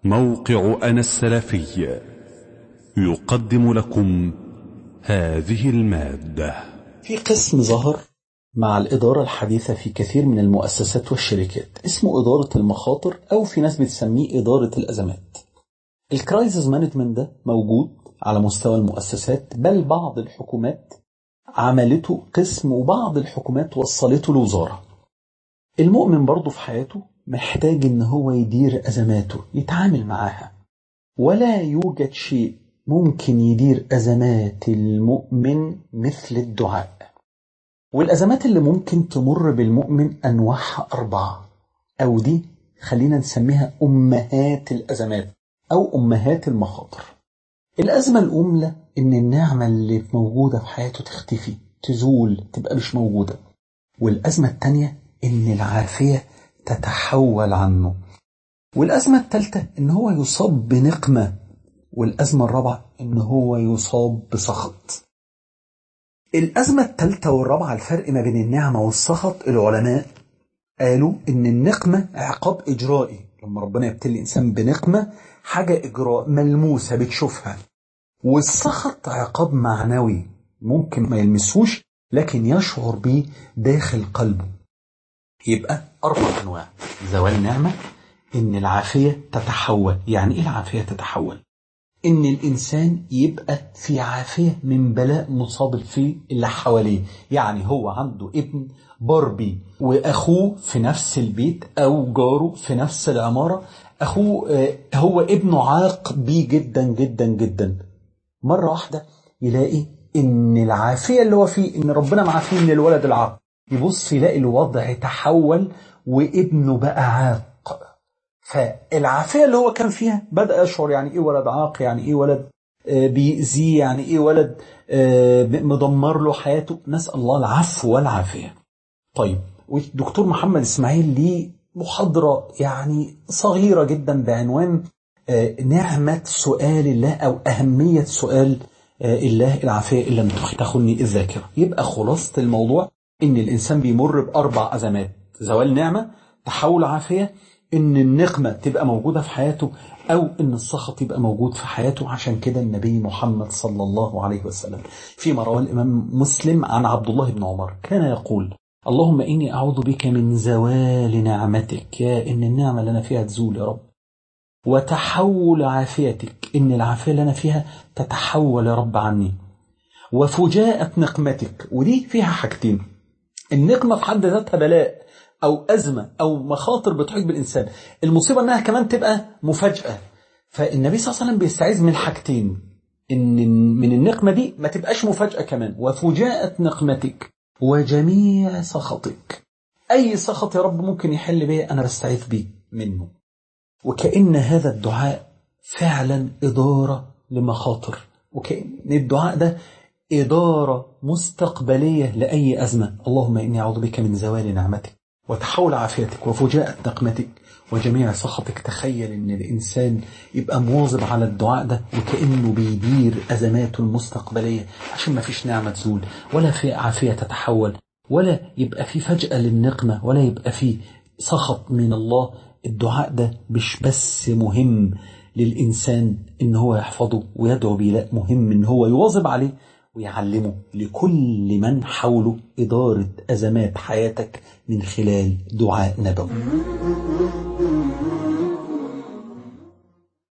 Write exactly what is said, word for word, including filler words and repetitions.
موقع أنا السلفي يقدم لكم هذه المادة. في قسم ظهر مع الإدارة الحديثة في كثير من المؤسسات والشركات اسمه إدارة المخاطر، أو في ناس بتسميه إدارة الأزمات. الكرايسيس مانجمنت ده موجود على مستوى المؤسسات، بل بعض الحكومات عملته قسم وبعض الحكومات وصلته لوزارة. المؤمن برضه في حياته محتاج إن هو يدير أزماته، يتعامل معاها، ولا يوجد شيء ممكن يدير أزمات المؤمن مثل الدعاء. والأزمات اللي ممكن تمر بالمؤمن أنواعها أربعة، أو دي خلينا نسميها أمهات الأزمات أو أمهات المخاطر. الأزمة الأولى إن النعمة اللي موجودة في حياته تختفي، تزول، تبقى مش موجودة. والأزمة الثانية إن العافية تتحول عنه. والأزمة الثالثة إن هو يصاب بنقمة. والأزمة الرابعة إن هو يصاب بسخط. الأزمة الثالثة والرابعة، الفرق ما بين النعمة والسخط، العلماء قالوا إن النقمة عقاب إجرائي، لما ربنا يبتلي الإنسان بنقمة حاجة إجراء ملموسة بتشوفها. والسخط عقاب معنوي ممكن ما يلمسوش لكن يشعر به داخل قلبه. يبقى أربع أنواع: زوال نعمة، إن العافية تتحول. يعني إيه العافية تتحول؟ إن الإنسان يبقى في عافية من بلاء مصاب فيه اللي حواليه. يعني هو عنده ابن باربي وأخوه في نفس البيت، أو جاره في نفس العمارة، أخوه هو ابنه عاق بيه جدا جدا جدا. مرة واحدة يلاقي إن العافية اللي هو فيه، إن ربنا معافيه من الولد العاق، يبص يلاقي الوضع تحول وابنه بقى عاق. فالعافية اللي هو كان فيها بدأ يشعر يعني إيه ولد عاق، يعني إيه ولد بيأذيه، يعني إيه ولد مدمر له حياته. نسأل الله العفو والعافية. طيب، والدكتور محمد إسماعيل ليه محاضرة يعني صغيرة جدا بعنوان نعمة سؤال الله، أو أهمية سؤال الله العافية إن لم تخني الذاكرة. يبقى خلاصة الموضوع إن الإنسان بيمر بأربع أزمات: زوال نعمة، تحول عافية، إن النقمة تبقى موجودة في حياته، أو إن السخط يبقى موجود في حياته. عشان كده النبي محمد صلى الله عليه وسلم فيما رواه الإمام مسلم عن عبد الله بن عمر كان يقول: اللهم إني أعوذ بك من زوال نعمتك، يا إن النعمة اللي أنا فيها تزول يا رب، وتحول عافيتك، إن العافية اللي أنا فيها تتحول يا رب عني، وفجاءة نقمتك. ودي فيها حاجتين: النقمة في حد ذاتها بلاء أو أزمة أو مخاطر بتحيط بالإنسان، المصيبة أنها كمان تبقى مفاجأة. فالنبي صلى الله عليه وسلم بيستعيذ من حاجتين: إن من النقمة دي ما تبقاش مفاجأة كمان، وفجاءة نقمتك، وجميع سخطك. أي سخط يا رب ممكن يحل بيه أنا بستعيذ بيه منه. وكأن هذا الدعاء فعلا إدارة لمخاطر، وكأن الدعاء ده إدارة مستقبلية لأي أزمة. اللهم إني أعوذ بك من زوال نعمتك، وتحول عافيتك، وفجاءة نقمتك، وجميع سخطك. تخيل إن الإنسان يبقى مواظب على الدعاء ده، وكأنه بيدير أزماته المستقبلية، عشان ما فيش نعمة تزول، ولا في عافية تتحول، ولا يبقى في فجأة للنقمة، ولا يبقى في سخط من الله. الدعاء ده مش بس مهم للإنسان إن هو يحفظه ويدعو بيه، لا، مهم إن هو يواظب عليه ويعلمه لكل من حوله إدارة أزمات حياتك من خلال دعاء نبوي.